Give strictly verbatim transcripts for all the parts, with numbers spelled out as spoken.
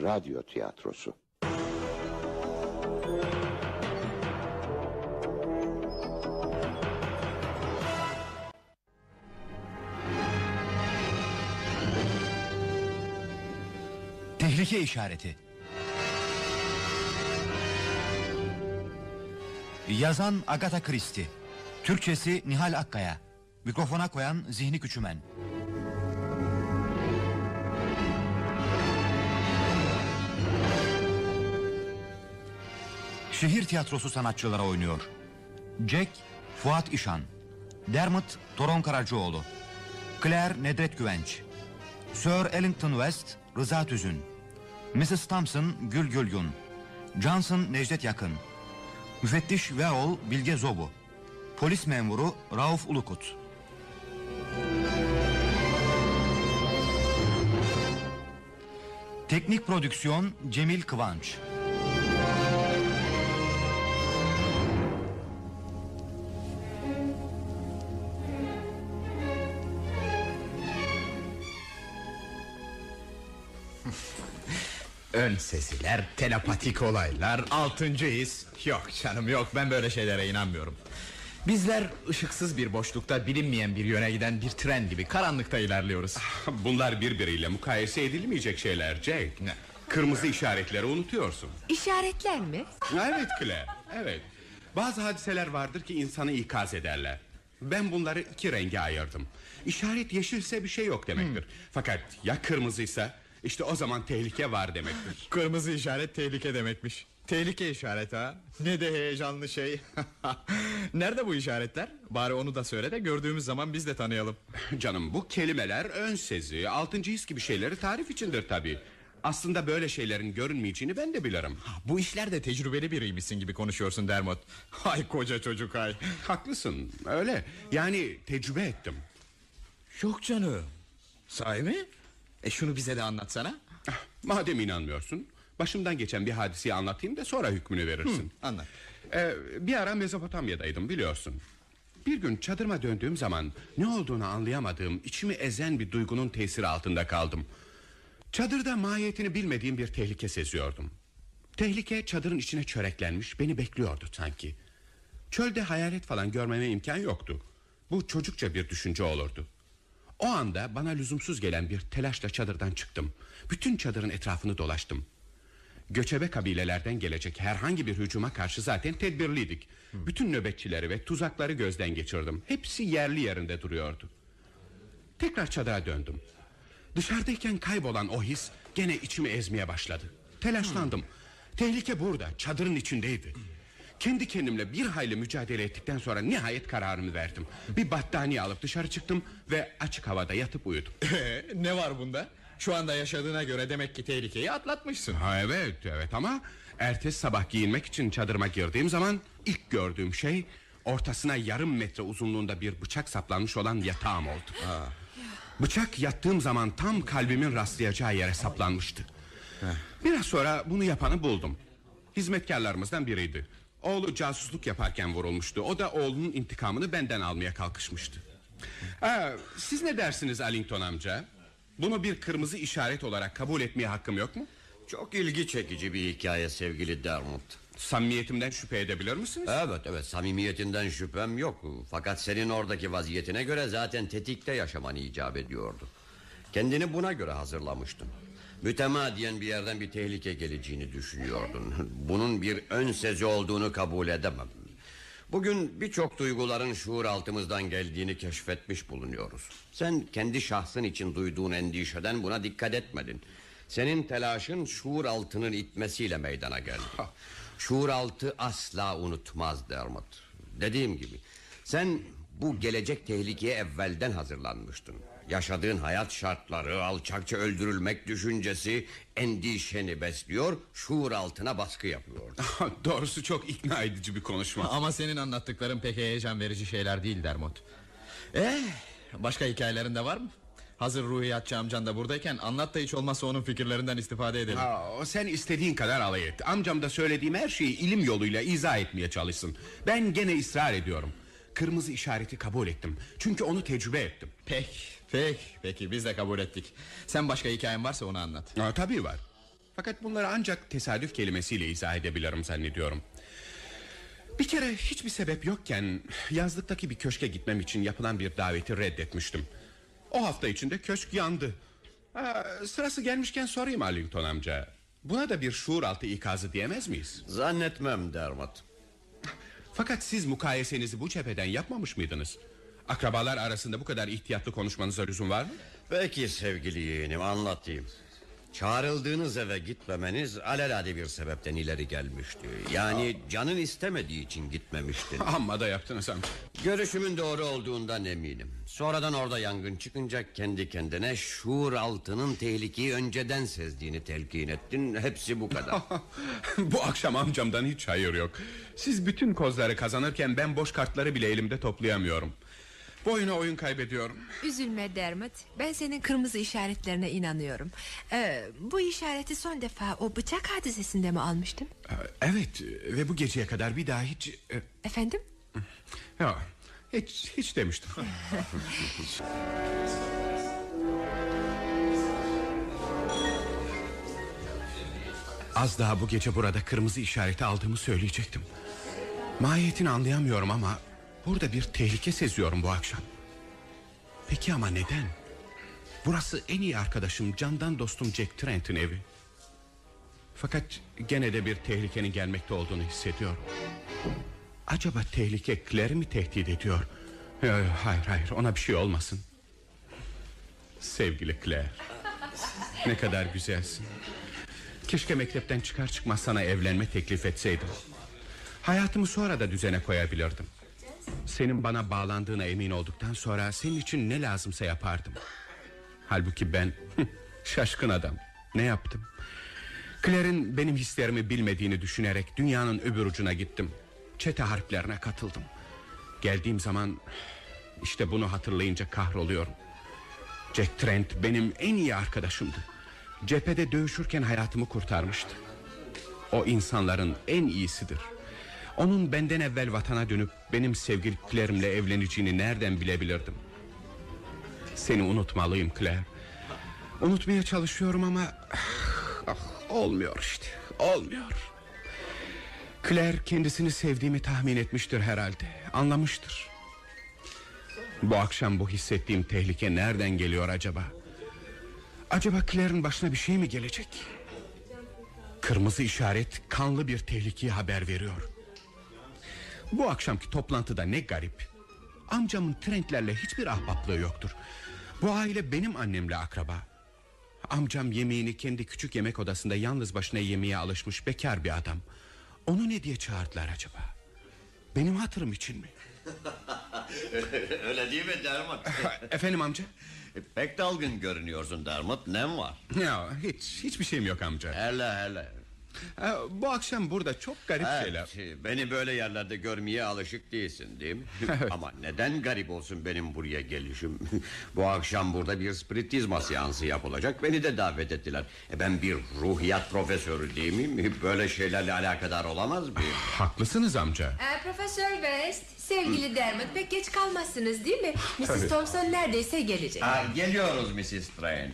Radyo tiyatrosu. Tehlike işareti. Yazan Agatha Christie, Türkçesi Nihal Akkaya, mikrofona koyan Zihni Küçümen. Şehir tiyatrosu sanatçıları oynuyor. Jack, Fuat İşan, Dermot, Toron Karacaoğlu, Claire, Nedret Güvenç, Sir Ellington West, Rıza Tüzün, missus Thompson, Gül Gülgün, Johnson, Necdet Yakın, müfettiş ve oğul Bilge Zobu, polis memuru Rauf Ulukut. Teknik prodüksiyon Cemil Kıvanç. Ön sesiler, telepatik olaylar, altıncı his. Yok canım yok, ben böyle şeylere inanmıyorum. Bizler ışıksız bir boşlukta bilinmeyen bir yöne giden bir tren gibi karanlıkta ilerliyoruz. Bunlar birbiriyle mukayese edilmeyecek şeyler Jack. Ne? Kırmızı işaretleri unutuyorsun. İşaretler mi? Evet Claire, evet. Bazı hadiseler vardır ki insanı ikaz ederler. Ben bunları iki renge ayırdım. İşaret yeşilse bir şey yok demektir. Hmm. Fakat ya kırmızıysa, işte o zaman tehlike var demektir. Kırmızı işaret tehlike demekmiş. Tehlike işareti ha. Ne de heyecanlı şey. Nerede bu işaretler? Bari onu da söyle de gördüğümüz zaman biz de tanıyalım. Canım, bu kelimeler ön sezi, altıncı his gibi şeyleri tarif içindir tabii. Aslında böyle şeylerin görünmeyeceğini ben de bilirim. Bu işlerde tecrübeli biriymişsin gibi konuşuyorsun Dermot. Hay koca çocuk hay. Haklısın, öyle. Yani tecrübe ettim. Yok canım. Sahi mi? E şunu bize de anlatsana. Madem inanmıyorsun, başımdan geçen bir hadiseyi anlatayım da sonra hükmünü verirsin. Hı, anlat. ee, Bir ara Mezopotamya'daydım, biliyorsun. Bir gün çadırıma döndüğüm zaman ne olduğunu anlayamadığım, içimi ezen bir duygunun tesiri altında kaldım. Çadırda mahiyetini bilmediğim bir tehlike seziyordum. Tehlike çadırın içine çöreklenmiş, beni bekliyordu sanki. Çölde hayalet falan görmeme imkan yoktu. Bu çocukça bir düşünce olurdu. O anda bana lüzumsuz gelen bir telaşla çadırdan çıktım. Bütün çadırın etrafını dolaştım. Göçebe kabilelerden gelecek herhangi bir hücuma karşı zaten tedbirliydik. Hı. Bütün nöbetçileri ve tuzakları gözden geçirdim. Hepsi yerli yerinde duruyordu. Tekrar çadıra döndüm. Dışarıdayken kaybolan o his gene içimi ezmeye başladı. Telaşlandım. Hı. Tehlike burada, çadırın içindeydi. Kendi kendimle bir hayli mücadele ettikten sonra nihayet kararımı verdim. Bir battaniye alıp dışarı çıktım ve açık havada yatıp uyudum. Ee, ne var bunda? Şu anda yaşadığına göre demek ki tehlikeyi atlatmışsın. Ha, evet evet ama ertesi sabah giyinmek için çadırıma girdiğim zaman ilk gördüğüm şey ortasına yarım metre uzunluğunda bir bıçak saplanmış olan yatağım oldu. Ha. Bıçak yattığım zaman tam kalbimin rastlayacağı yere saplanmıştı. Heh. Biraz sonra bunu yapanı buldum. Hizmetkarlarımızdan biriydi. Oğlu casusluk yaparken vurulmuştu. O da oğlunun intikamını benden almaya kalkışmıştı. Ha, siz ne dersiniz Ellington amca? Bunu bir kırmızı işaret olarak kabul etmeye hakkım yok mu? Çok ilgi çekici bir hikaye sevgili Dermot. Samimiyetimden şüphe edebilir misiniz? Evet evet, samimiyetinden şüphem yok. Fakat senin oradaki vaziyetine göre zaten tetikte yaşaman icap ediyordu. Kendini buna göre hazırlamıştın. Mütemadiyen bir yerden bir tehlike geleceğini düşünüyordun. Bunun bir ön sezi olduğunu kabul edemem. Bugün birçok duyguların şuur altımızdan geldiğini keşfetmiş bulunuyoruz. Sen kendi şahsın için duyduğun endişeden buna dikkat etmedin. Senin telaşın şuur altının itmesiyle meydana geldi. Şuur altı asla unutmaz Dermot. Dediğim gibi sen bu gelecek tehlikeye evvelden hazırlanmıştın. Yaşadığın hayat şartları, alçakça öldürülmek düşüncesi endişeni besliyor, şuur altına baskı yapıyor. Doğrusu çok ikna edici bir konuşma. Ama senin anlattıkların pek heyecan verici şeyler değil Dermot. Eh, başka hikayelerin de var mı? Hazır Ruhiyatçı amcan da buradayken anlat da hiç olmazsa onun fikirlerinden istifade edelim. Ha, sen istediğin kadar alay et. Amcam da söylediğim her şeyi ilim yoluyla izah etmeye çalışsın. Ben gene ısrar ediyorum. Kırmızı işareti kabul ettim. Çünkü onu tecrübe ettim. Peki, peki, peki biz de kabul ettik. Sen başka hikayen varsa onu anlat. Ha, tabii var. Fakat bunları ancak tesadüf kelimesiyle izah edebilirim zannediyorum. Bir kere hiçbir sebep yokken yazlıktaki bir köşke gitmem için yapılan bir daveti reddetmiştim. O hafta içinde köşk yandı. Ha, sırası gelmişken sorayım Arlington amca. Buna da bir şuur altı ikazı diyemez miyiz? Zannetmem Dermot. Fakat siz mukayesenizi bu cepheden yapmamış mıydınız? Akrabalar arasında bu kadar ihtiyatlı konuşmanıza lüzum var mı? Peki sevgili yeğenim, anlatayım. Çağrıldığınız eve gitmemeniz alelade bir sebepten ileri gelmişti. Yani canın istemediği için gitmemiştin. Amma da yaptınız amca. Görüşümün doğru olduğundan eminim. Sonradan orada yangın çıkınca kendi kendine şuur altının tehlikeyi önceden sezdiğini telkin ettin. Hepsi bu kadar. Bu akşam amcamdan hiç hayır yok. Siz bütün kozları kazanırken ben boş kartları bile elimde toplayamıyorum. Bu oyuna oyun kaybediyorum. Üzülme Dermot, ben senin kırmızı işaretlerine inanıyorum. ee, Bu işareti son defa o bıçak hadisesinde mi almıştım? Evet, ve bu geceye kadar bir daha hiç... Efendim? Yok, hiç, hiç demiştim. Az daha bu gece burada kırmızı işareti aldığımı söyleyecektim. Mahiyetini anlayamıyorum ama burada bir tehlike seziyorum bu akşam. Peki ama neden? Burası en iyi arkadaşım, candan dostum Jack Trent'in evi. Fakat gene de bir tehlikenin gelmekte olduğunu hissediyorum. Acaba tehlike Claire'i mi tehdit ediyor? Hayır hayır, ona bir şey olmasın. Sevgili Claire, ne kadar güzelsin. Keşke mektepten çıkar çıkmaz sana evlenme teklif etseydim. Hayatımı sonra da düzene koyabilirdim. Senin bana bağlandığına emin olduktan sonra senin için ne lazımsa yapardım. Halbuki ben şaşkın adam, ne yaptım? Claire'in benim hislerimi bilmediğini düşünerek dünyanın öbür ucuna gittim. Çete harplerine katıldım. Geldiğim zaman işte bunu hatırlayınca kahroluyorum. Jack Trent benim en iyi arkadaşımdı. Cephede dövüşürken hayatımı kurtarmıştı. O insanların en iyisidir. Onun benden evvel vatana dönüp benim sevgili Claire'imle evleneceğini nereden bilebilirdim? Seni unutmalıyım Claire. Unutmaya çalışıyorum ama ah, olmuyor işte, olmuyor. Claire kendisini sevdiğimi tahmin etmiştir herhalde, anlamıştır. Bu akşam bu hissettiğim tehlike nereden geliyor acaba? Acaba Claire'in başına bir şey mi gelecek? Kırmızı işaret kanlı bir tehlikeyi haber veriyor. Bu akşamki toplantıda ne garip. Amcamın Trent'lerle hiçbir ahbaplığı yoktur. Bu aile benim annemle akraba. Amcam yemeğini kendi küçük yemek odasında yalnız başına yemeye alışmış bekar bir adam. Onu ne diye çağırdılar acaba? Benim hatırım için mi? Öyle değil mi Dermot? Efendim amca? Pek dalgın görünüyorsun Dermot, ne var? Ya hiç hiçbir şeyim yok amca. Hele hele. Ha, bu akşam burada çok garip Evet, şeyler. beni böyle yerlerde görmeye alışık değilsin değil mi? Evet. Ama neden garip olsun benim buraya gelişim? Bu akşam burada bir spiritizma seansı yapılacak, beni de davet ettiler. e Ben bir ruhiyat profesörü değil miyim? Böyle şeylerle alakadar olamaz mıyım? Haklısınız amca. Ee, Profesör West, sevgili Dermot, pek geç kalmazsınız değil mi? missus Tabii. Thompson neredeyse gelecek. Ha, geliyoruz missus Trent.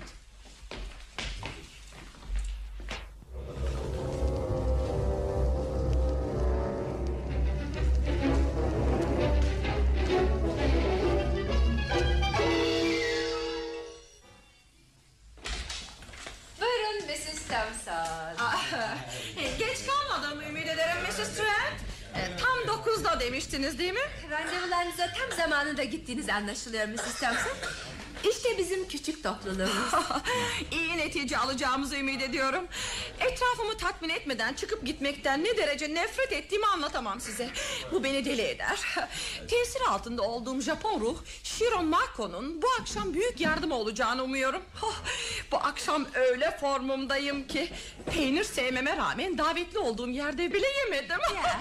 Buyurun missus Thompson. Geç kalmadım ümit ederim missus Trent. E, tam dokuzda demiştiniz değil mi? Randevularınıza tam zamanında gittiğiniz anlaşılıyor missus Thompson. İşte bizim küçük topluluğumuz. İyi netice alacağımızı ümit ediyorum. Etrafımı tatmin etmeden çıkıp gitmekten ne derece nefret ettiğimi anlatamam size. Bu beni deli eder. Tesir altında olduğum Japon ruh Shiron Mako'nun bu akşam büyük yardımı olacağını umuyorum. Oh, bu akşam öyle formumdayım ki peynir sevmeme rağmen davetli olduğum yerde bile yemedim.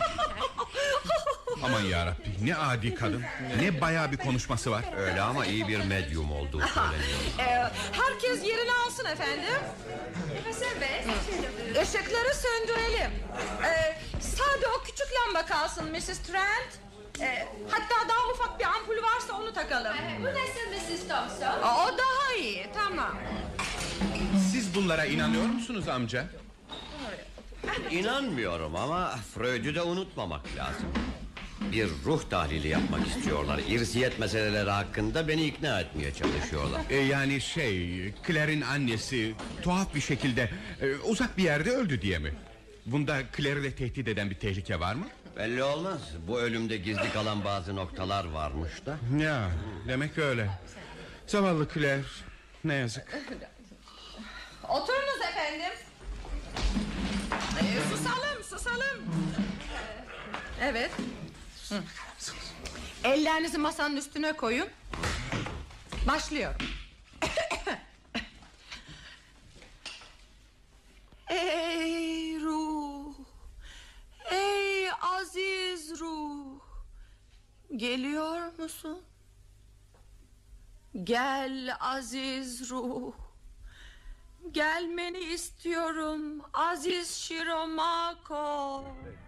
Aman yarabbi, ne adi kadın. Ne bayağı bir konuşması var. Öyle ama iyi bir medyum olduğu söyleniyor. Ee, herkes yerini alsın efendim. Profesör West, Işıkları söndürelim. Ee, sade o küçük lamba kalsın missus Trent. Ee, hatta daha ufak bir ampul varsa onu takalım. bu nasıl missus Thompson? Aa, o daha iyi, tamam. Siz bunlara inanıyor musunuz amca? İnanmıyorum ama Freud'u da unutmamak lazım. Bir ruh tahlili yapmak istiyorlar. İrsiyet meseleleri hakkında beni ikna etmeye çalışıyorlar. E, yani şey, Claire'in annesi tuhaf bir şekilde e, uzak bir yerde öldü diye mi? Bunda Claire'i de tehdit eden bir tehlike var mı? Belli olmaz. Bu ölümde gizli kalan bazı noktalar varmış da. Ya, demek öyle. Zavallı Claire, ne yazık. Oturunuz efendim. Ee, susalım susalım. Evet. Hı. Ellerinizi masanın üstüne koyun. Başlıyorum. Ey ruh, ey aziz ruh, geliyor musun? Gel aziz ruh, gelmeni istiyorum aziz Shiromako.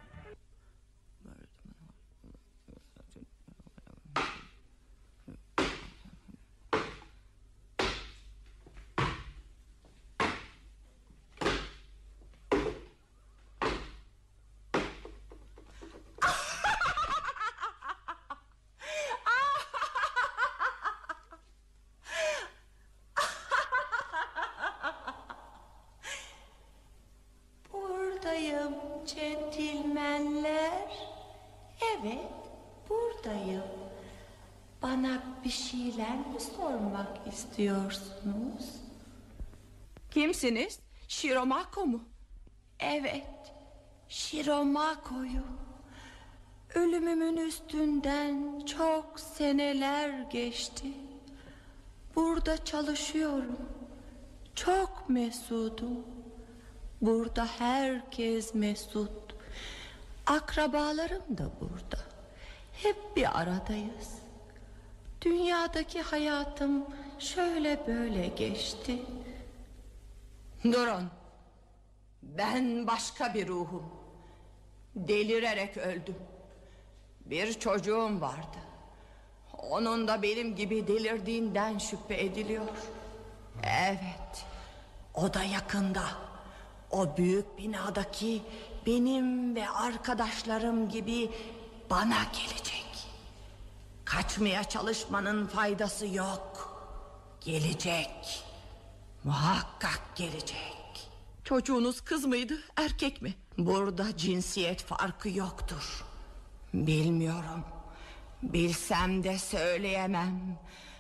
Buradayım centilmenler. Evet, buradayım. Bana bir şeyler mi sormak istiyorsunuz? Kimsiniz? Shiromako mu? Evet, Shiromako'yu. Ölümümün üstünden çok seneler geçti. Burada çalışıyorum. Çok mesudum. Burada herkes mesut. Akrabalarım da burada. Hep bir aradayız. Dünyadaki hayatım şöyle böyle geçti. Durun. Ben başka bir ruhum. Delirerek öldüm. Bir çocuğum vardı. Onun da benim gibi delirdiğinden şüphe ediliyor. Evet, o da yakında. O büyük binadaki benim ve arkadaşlarım gibi bana gelecek. Kaçmaya çalışmanın faydası yok. Gelecek. Muhakkak gelecek. Çocuğunuz kız mıydı, erkek mi? Burada cinsiyet farkı yoktur. Bilmiyorum. Bilsem de söyleyemem.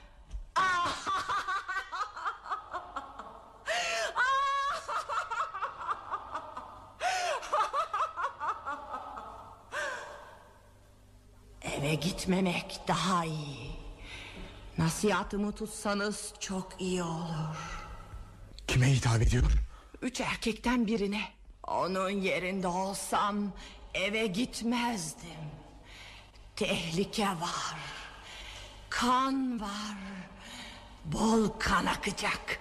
Eve gitmemek daha iyi. Nasihatımı tutsanız çok iyi olur. Kime hitap ediyor? Üç erkekten birine. Onun yerinde olsam eve gitmezdim. Tehlike var. Kan var. Bol kan akacak.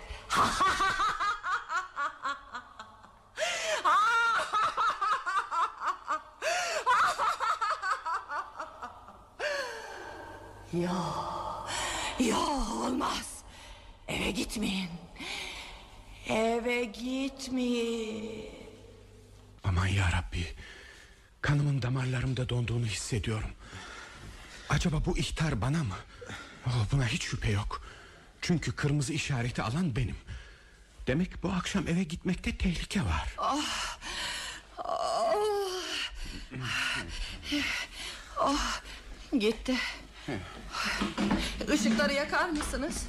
Yok, yok olmaz. Eve gitmeyin. Eve gitmeyin. Aman yarabbi, kanımın damarlarımda donduğunu hissediyorum. Acaba bu ihtar bana mı? Oh, buna hiç şüphe yok. Çünkü kırmızı işareti alan benim. Demek bu akşam eve gitmekte tehlike var. Oh, oh, oh, gitti. Işıkları yakar mısınız?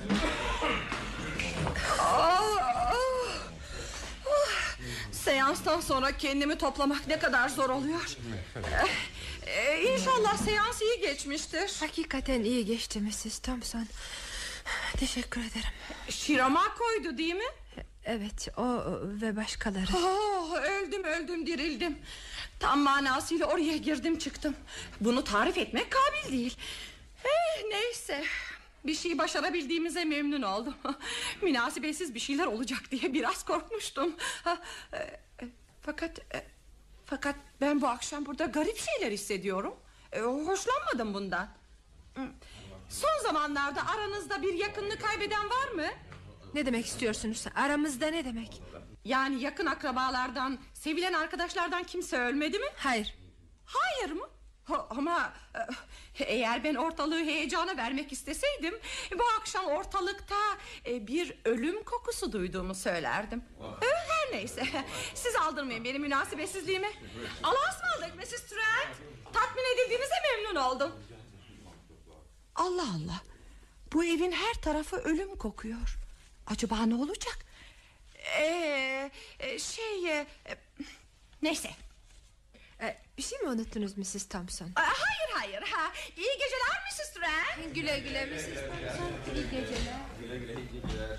Oh, oh, oh. Seanstan sonra kendimi toplamak ne kadar zor oluyor. ee, İnşallah seans iyi geçmiştir. Hakikaten iyi geçti missis Thompson. Teşekkür ederim. Shiramako'ydu değil mi? Evet, o ve başkaları. Oh, öldüm öldüm dirildim. Tam manasıyla oraya girdim çıktım. Bunu tarif etmek kabil değil. Eh, neyse, bir şey başarabildiğimize memnun oldum. Münasebetsiz bir şeyler olacak diye biraz korkmuştum. Ha, e, e, Fakat e, Fakat ben bu akşam burada garip şeyler hissediyorum. e, Hoşlanmadım bundan. Son zamanlarda aranızda bir yakınını kaybeden var mı? Ne demek istiyorsunuz? Aramızda ne demek? Yani yakın akrabalardan, sevilen arkadaşlardan kimse ölmedi mi? Hayır. Hayır mı? Ha, ama e, eğer ben ortalığı heyecana vermek isteseydim, bu akşam ortalıkta e, bir ölüm kokusu duyduğumu söylerdim. E, her neyse, siz aldırmayın benim münasebetsizliğime. Allah'a ısmarladık missis Trent. Tatmin edildiğinize memnun oldum. Allah Allah, bu evin her tarafı ölüm kokuyor. Acaba ne olacak? Ee, şey e, neyse. Ee, bir şey mi unuttunuz missis Thompson? Aa, hayır hayır ha. İyi geceler missis Trent. Güle güle missis Thompson. İyi geceler. Güle güle iyi geceler.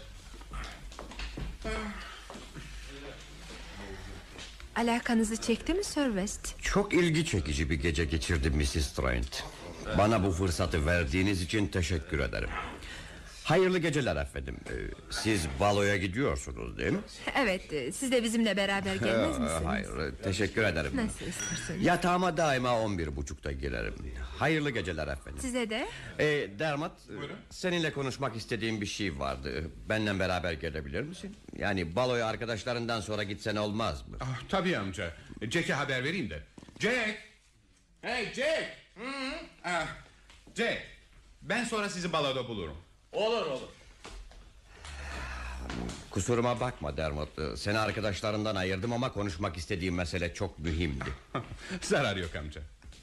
Alakanızı çekti mi Sir West? Çok ilgi çekici bir gece geçirdim missis Trent. Bana bu fırsatı verdiğiniz için teşekkür ederim. Hayırlı geceler efendim. Ee, Siz baloya gidiyorsunuz değil mi? Evet, e, siz de bizimle beraber gelmez misiniz? Hayır, teşekkür ederim. Nasıl isterseniz. Yatağıma daima on bir buçukta girerim. Hayırlı geceler efendim. Size de. Ee, Dermat, seninle konuşmak istediğim bir şey vardı. Benimle beraber gelebilir misin? Yani baloya arkadaşlarından sonra gitsen olmaz mı? Ah, tabii amca. Jack'e haber vereyim de. Jack! Hey Jack! Hı-hı. Ah, Jack, ben sonra sizi baloda bulurum. Olur olur. Kusuruma bakma Dermot. Seni arkadaşlarından ayırdım ama konuşmak istediğim mesele çok mühimdi. Zarar yok amca.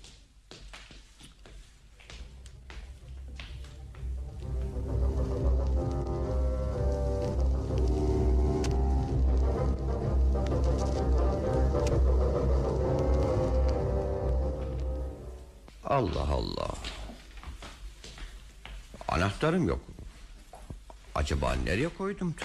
Allah Allah. Anahtarım yok. Acaba nereye koydum?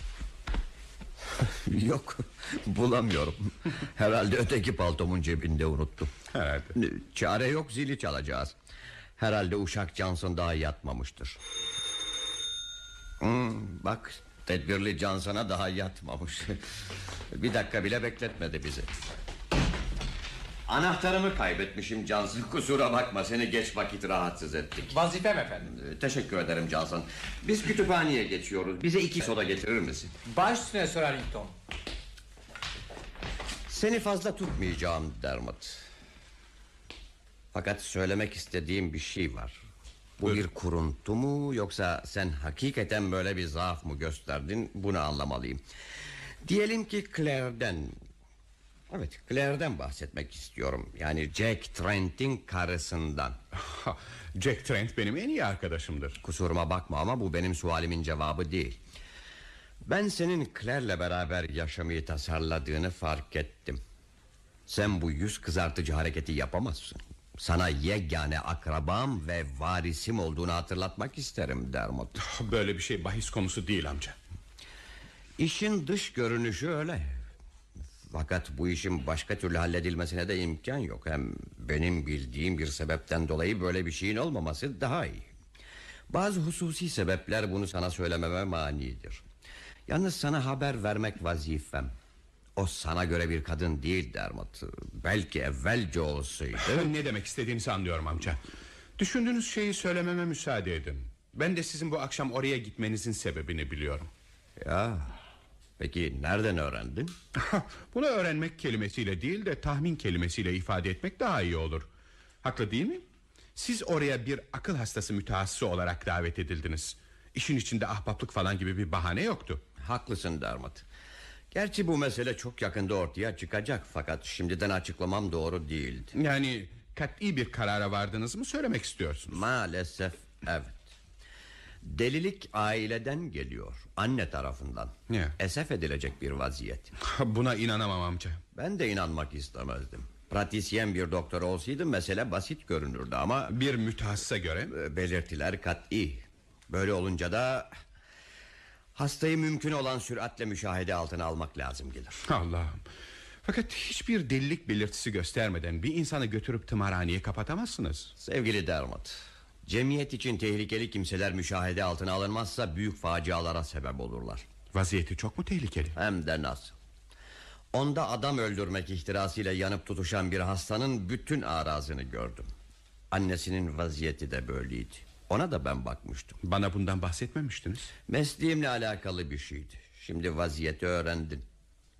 Yok, bulamıyorum. Herhalde öteki paltomun cebinde unuttum. Herhalde. Çare yok, zili çalacağız. Herhalde uşak Johnson daha yatmamıştır. hmm, Bak, tedbirli Johnson'a daha yatmamış. Bir dakika bile bekletmedi bizi. Anahtarımı kaybetmişim Johnson. Kusura bakma, seni geç vakit rahatsız ettik. Vazifem efendim. Ee, Teşekkür ederim Johnson. Biz kütüphaneye geçiyoruz. Bize iki soda getirir misin? Baş üstüne Sir Arlington. Seni fazla tutmayacağım Dermot. Fakat söylemek istediğim bir şey var. Bu Buyurun. bir kuruntu mu, yoksa sen hakikaten böyle bir zaaf mı gösterdin? Bunu anlamalıyım. Diyelim ki Claire'den... Evet, Claire'den bahsetmek istiyorum. Yani Jack Trent'in karısından. Jack Trent benim en iyi arkadaşımdır. Kusuruma bakma ama bu benim sualimin cevabı değil. Ben senin Claire'le beraber yaşamayı tasarladığını fark ettim. Sen bu yüz kızartıcı hareketi yapamazsın. Sana yegane akrabam ve varisim olduğunu hatırlatmak isterim Dermot. Böyle bir şey bahis konusu değil amca. İşin dış görünüşü öyle. Fakat bu işin başka türlü halledilmesine de imkan yok. Hem benim bildiğim bir sebepten dolayı böyle bir şeyin olmaması daha iyi. Bazı hususi sebepler bunu sana söylememe manidir. Yalnız sana haber vermek vazifem. O sana göre bir kadın değil Dermot. Belki evvelce olsaydı. Ne demek istediğinizi anlıyorum amca. Düşündüğünüz şeyi söylememe müsaade edin. Ben de sizin bu akşam oraya gitmenizin sebebini biliyorum. Ya, peki nereden öğrendin? Bunu öğrenmek kelimesiyle değil de tahmin kelimesiyle ifade etmek daha iyi olur. Haklı değil mi? Siz oraya bir akıl hastası mütehassısı olarak davet edildiniz. İşin içinde ahbaplık falan gibi bir bahane yoktu. Haklısın Dermot. Gerçi bu mesele çok yakında ortaya çıkacak. Fakat şimdiden açıklamam doğru değildi. Yani kat'i bir karara vardınız mı söylemek istiyorsunuz? Maalesef evet. Delilik aileden geliyor, anne tarafından. Ne? Esef edilecek bir vaziyet. Buna inanamam amca. Ben de inanmak istemezdim. Pratisyen bir doktor olsaydı mesele basit görünürdü ama... Bir mütehassısa göre... Belirtiler kat'i. Böyle olunca da... hastayı mümkün olan süratle müşahede altına almak lazım gelir. Allah'ım. Fakat hiçbir delilik belirtisi göstermeden bir insanı götürüp tımarhaneye kapatamazsınız. Sevgili Dermot, cemiyet için tehlikeli kimseler müşahede altına alınmazsa büyük facialara sebep olurlar. Vaziyeti çok mu tehlikeli? Hem de nasıl. Onda adam öldürmek ihtirasıyla yanıp tutuşan bir hastanın bütün arazını gördüm. Annesinin vaziyeti de böyleydi. Ona da ben bakmıştım. Bana bundan bahsetmemiştiniz. Mesleğimle alakalı bir şeydi. Şimdi vaziyeti öğrendin.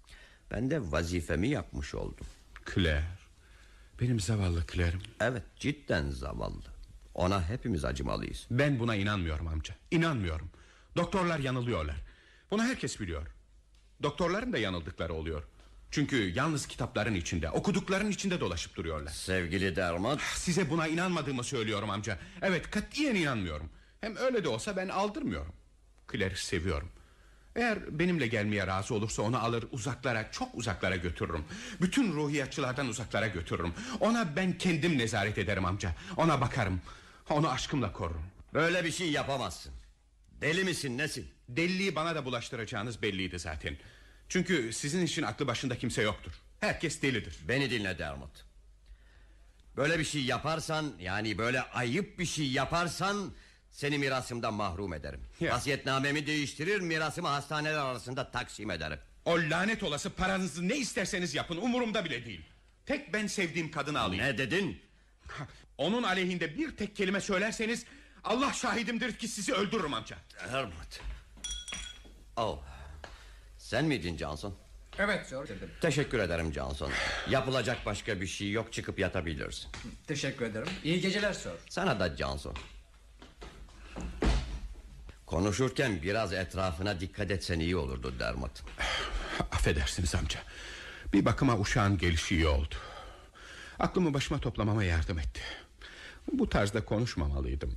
Ben de vazifemi yapmış oldum. Claire, benim zavallı Claire'im. Evet, cidden zavallı. Ona hepimiz acımalıyız. Ben buna inanmıyorum amca, inanmıyorum. Doktorlar yanılıyorlar. Bunu herkes biliyor. Doktorların da yanıldıkları oluyor. Çünkü yalnız kitapların içinde, okudukların içinde dolaşıp duruyorlar. Sevgili Dermot, size buna inanmadığımı söylüyorum amca. Evet, katiyen inanmıyorum. Hem öyle de olsa ben aldırmıyorum. Claire'i seviyorum. Eğer benimle gelmeye razı olursa onu alır uzaklara, çok uzaklara götürürüm. Bütün ruhiyatçılardan uzaklara götürürüm. Ona ben kendim nezaret ederim amca. Ona bakarım, onu aşkımla korurum. Böyle bir şey yapamazsın. Deli misin, nesin? Deliliği bana da bulaştıracağınız belliydi zaten. Çünkü sizin için aklı başında kimse yoktur. Herkes delidir. Beni dinle Dermot. Böyle bir şey yaparsan, yani böyle ayıp bir şey yaparsan, seni mirasımdan mahrum ederim. Ya. Vasiyetnamemi değiştirir, mirasımı hastaneler arasında taksim ederim. O lanet olası paranızı ne isterseniz yapın, umurumda bile değil. Tek ben sevdiğim kadını alayım. Ne dedin? Onun aleyhinde bir tek kelime söylerseniz Allah şahidimdir ki sizi öldürürüm amca. Dermot. Oh. Sen miydin Johnson? Evet Sir. Teşekkür ederim Johnson. Yapılacak başka bir şey yok, çıkıp yatabilirsin. Teşekkür ederim. İyi geceler Sir. Sana da Johnson. Konuşurken biraz etrafına dikkat etsen iyi olurdu Dermot. Affedersiniz amca. Bir bakıma uşağın gelişi iyi oldu. Aklımı başıma toplamama yardım etti. Bu tarzda konuşmamalıydım.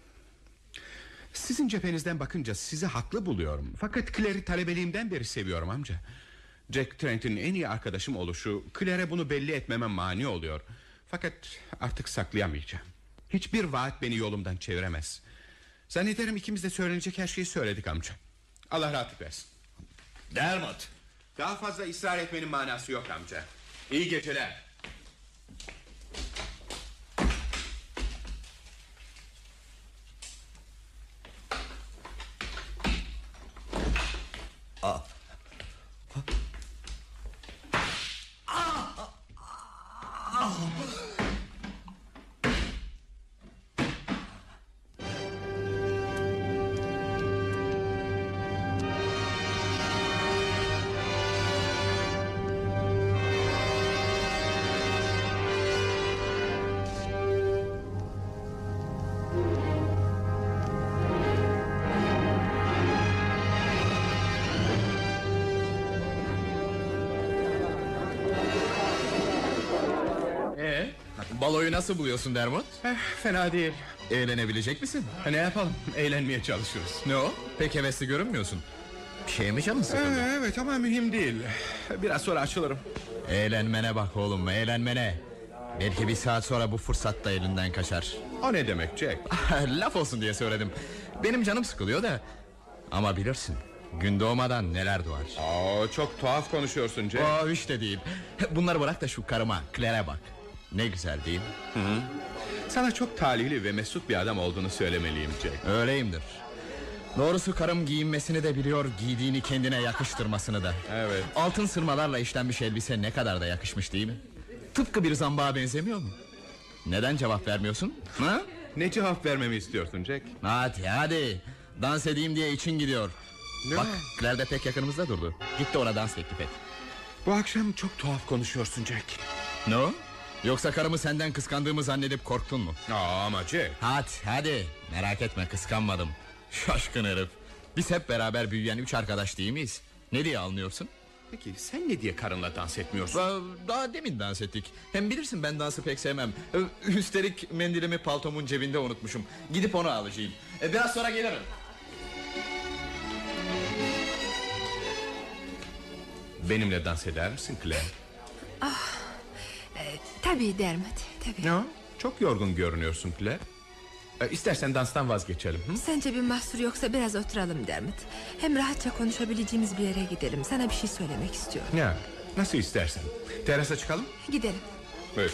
Sizin cephenizden bakınca sizi haklı buluyorum. Fakat Claire'i talebeliğimden beri seviyorum amca. Jack Trent'in en iyi arkadaşım oluşu Claire'e bunu belli etmeme mani oluyor. Fakat artık saklayamayacağım. Hiçbir vaat beni yolumdan çeviremez. Zannederim ikimiz de söylenecek her şeyi söyledik amca. Allah rahatlık versin. Dermot. Daha fazla ısrar etmenin manası yok amca. İyi geceler. Ah. Baloyu nasıl buluyorsun Dermot? Eh, fena değil. Eğlenebilecek misin? Ne yapalım, eğlenmeye çalışıyoruz. Ne o? Pek hevesli görünmüyorsun. Bir şey mi canın sıkıldı? Ee, evet ama mühim değil. Biraz sonra açılırım. Eğlenmene bak oğlum, eğlenmene. Belki bir saat sonra bu fırsat da elinden kaçar. O ne demek Jack? Laf olsun diye söyledim. Benim canım sıkılıyor da. Ama bilirsin, gün doğmadan neler doğar. Aa, çok tuhaf konuşuyorsun Jack. Aa, hiç de değil. Bunları bırak da şu karıma, Claire'e bak. Ne güzel değil mi? Hı hı. Sana çok talihli ve mesut bir adam olduğunu söylemeliyim Jack. Öyleyimdir. Doğrusu karım giyinmesini de biliyor, giydiğini kendine yakıştırmasını da. Evet. Altın sırmalarla işlenmiş elbise ne kadar da yakışmış değil mi? Tıpkı bir zambağa benzemiyor mu? Neden cevap vermiyorsun? Ha? Ne cevap vermemi istiyorsun Jack? Hadi hadi. Dans edeyim diye için gidiyor. Ne Bak, o? Claire de pek yakınımızda durdu. Git de ona dans teklif et. Bu akşam çok tuhaf konuşuyorsun Jack. Ne o? Yoksa karımı senden kıskandığımı zannedip korktun mu? Aa, ama Jack. Hadi hadi. Merak etme, kıskanmadım. Şaşkın herif. Biz hep beraber büyüyen üç arkadaş değil miyiz? Ne diye anlıyorsun? Peki sen ne diye karınla dans etmiyorsun? Daha, daha demin dans ettik. Hem bilirsin ben dansı pek sevmem. Üstelik mendilimi paltomun cebinde unutmuşum. Gidip onu alacağım. E, biraz sonra gelirim. Benimle dans eder misin Claire? Ah, e, tabii Dermot, tabii. Ne o? Çok yorgun görünüyorsun Claire. E, İstersen danstan vazgeçelim. Hı? Sence bir mahsur yoksa biraz oturalım Dermot. Hem rahatça konuşabileceğimiz bir yere gidelim. Sana bir şey söylemek istiyorum. Ya, nasıl istersen. Terasa çıkalım. Gidelim. Buyur.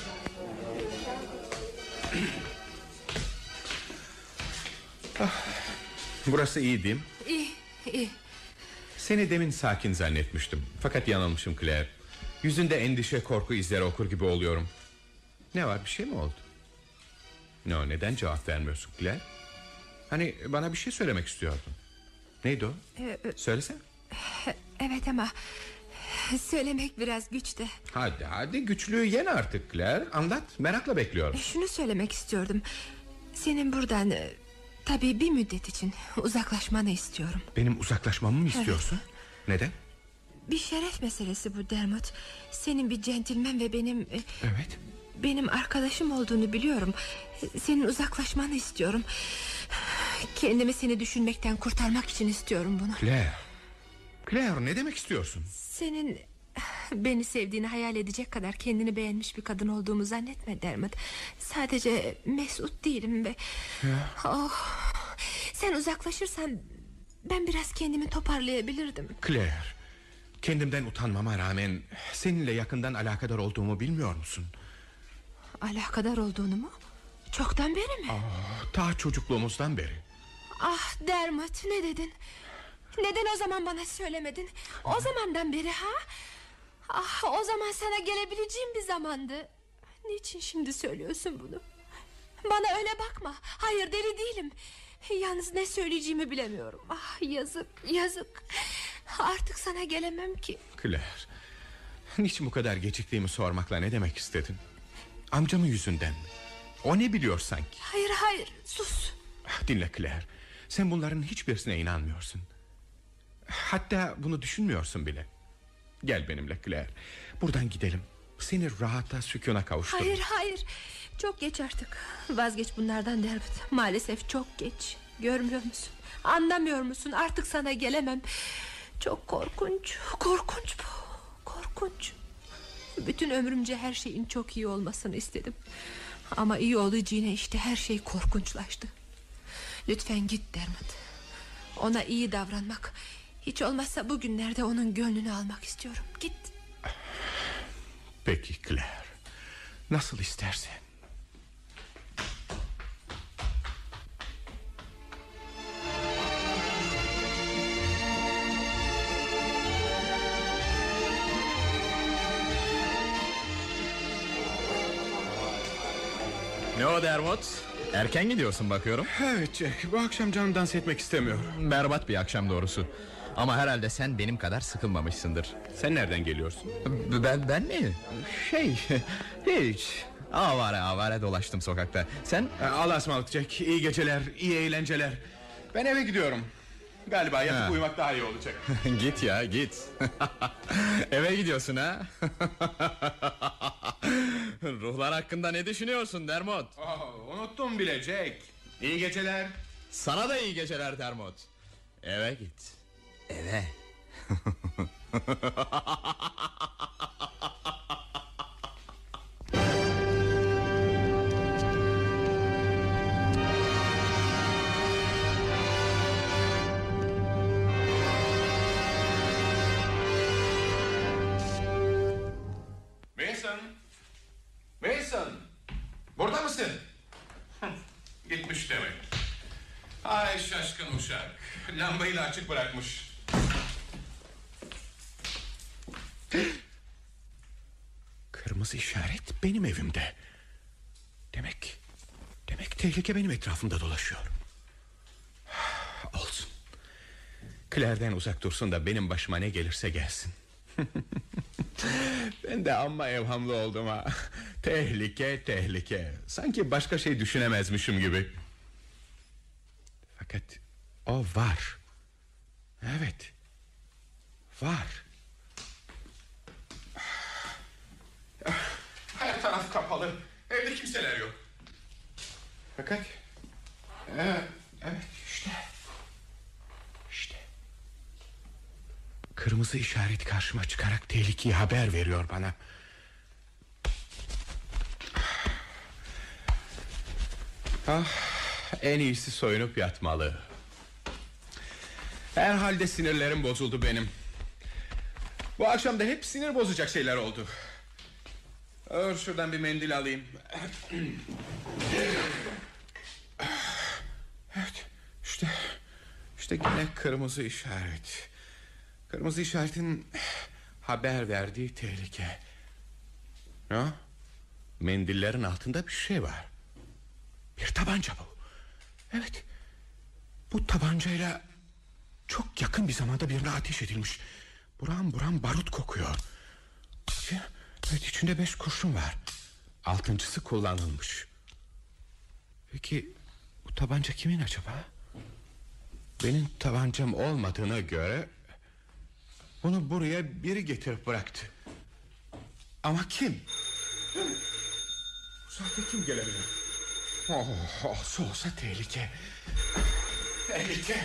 Ah, burası iyi değil mi? İyi, iyi. Seni demin sakin zannetmiştim. Fakat yanılmışım Claire. Yüzünde endişe, korku izleri okur gibi oluyorum. Ne var, bir şey mi oldu? Ne o, neden cevap vermiyorsun Claire? Hani bana bir şey söylemek istiyordun. Neydi o? Ee, Söylesene. Evet ama Söylemek biraz güç de. Hadi hadi, güçlüğü yen artık Claire. Anlat, merakla bekliyorum. Şunu söylemek istiyordum. Senin buradan e, tabii bir müddet için uzaklaşmanı istiyorum. Benim uzaklaşmamı mı istiyorsun? Evet. Neden? Bir şeref meselesi bu Dermot. Senin bir centilmen ve benim e, Evet. benim arkadaşım olduğunu biliyorum. Senin uzaklaşmanı istiyorum. Kendimi seni düşünmekten kurtarmak için istiyorum bunu. Claire. Claire, ne demek istiyorsun? Senin beni sevdiğini hayal edecek kadar kendini beğenmiş bir kadın olduğumu zannetme Dermot. Sadece mesut değilim ve oh, sen uzaklaşırsan ben biraz kendimi toparlayabilirdim. Claire, kendimden utanmama rağmen seninle yakından alakadar olduğumu bilmiyor musun? Alakadar olduğunu mu? Çoktan beri mi? Aa, ta çocukluğumuzdan beri. Ah Dermot, ne dedin? Neden o zaman bana söylemedin? O zamandan beri ha? Ah, o zaman sana gelebileceğim bir zamandı. Niçin şimdi söylüyorsun bunu? Bana öyle bakma. Hayır, deli değilim. Yalnız ne söyleyeceğimi bilemiyorum. Ah, yazık yazık. Artık sana gelemem ki. Claire, niçin bu kadar geciktiğimi sormakla ne demek istedin? Amcamın yüzünden mi? O ne biliyor sanki? Hayır hayır, sus. Dinle Claire, sen bunların hiçbirisine inanmıyorsun. Hatta bunu düşünmüyorsun bile. Gel benimle Claire. Buradan gidelim. Seni rahata, sükûna kavuşturun. Hayır hayır, çok geç artık. Vazgeç bunlardan Dermot. Maalesef çok geç. Görmüyor musun? Anlamıyor musun? Artık sana gelemem. Çok korkunç. Korkunç bu. Korkunç. Bütün ömrümce her şeyin çok iyi olmasını istedim. Ama iyi olacağına işte her şey korkunçlaştı. Lütfen git Dermot. Ona iyi davranmak, hiç olmazsa bugünlerde onun gönlünü almak istiyorum. Git. Peki Claire, nasıl istersen. Ne o Dermot? Erken gidiyorsun bakıyorum. Evet Jack, bu akşam canım dans etmek istemiyor. Berbat bir akşam doğrusu. Ama herhalde sen benim kadar sıkılmamışsındır. Sen nereden geliyorsun? Ben, ben mi? Şey, hiç. Avare avare dolaştım sokakta. Sen? Allah'a ısmarladık Jack, iyi geceler, iyi eğlenceler. Ben eve gidiyorum. Galiba yatıp Ha. uyumak daha iyi olacak. Git ya git. Eve gidiyorsun ha? Ruhlar hakkında ne düşünüyorsun Dermot? Oh, unuttum bile Jack. İyi geceler. Sana da iyi geceler Dermot. Eve git. Eve. Mason. Mason. Burada mısın? Gitmiş demek. Ay şaşkın uşak. Lambayı da açık bırakmış. Kırmızı işaret benim evimde. Demek Demek tehlike benim etrafımda dolaşıyor. Olsun. Claire'den uzak dursun da benim başıma ne gelirse gelsin. Ben de amma evhamlı oldum ha. Tehlike tehlike. Sanki başka şey düşünemezmişim gibi. Fakat o var. Evet. Var. Her taraf kapalı. Evde kimseler yok. Fakat evet, evet işte. İşte. Kırmızı işaret karşıma çıkarak tehlikeyi haber veriyor bana. Ah, en iyisi soyunup yatmalı. Herhalde sinirlerim bozuldu benim. Bu akşam da hep sinir bozacak şeyler oldu. Dur şuradan bir mendil alayım. Evet, işte işte yine kırmızı işaret. Kırmızı işaretin haber verdiği tehlike. Ya, mendillerin altında bir şey var. Bir tabanca bu. Evet. Bu tabancayla çok yakın bir zamanda birine ateş edilmiş. Buram buram barut kokuyor. Evet, içinde beş kurşun var. Altıncısı kullanılmış. Peki bu tabanca kimin acaba? Benim tabancam olmadığına göre bunu buraya biri getirip bıraktı. Ama kim? Bu saatte kim gelebilir? Oh, olsa olsa tehlike. Tehlike.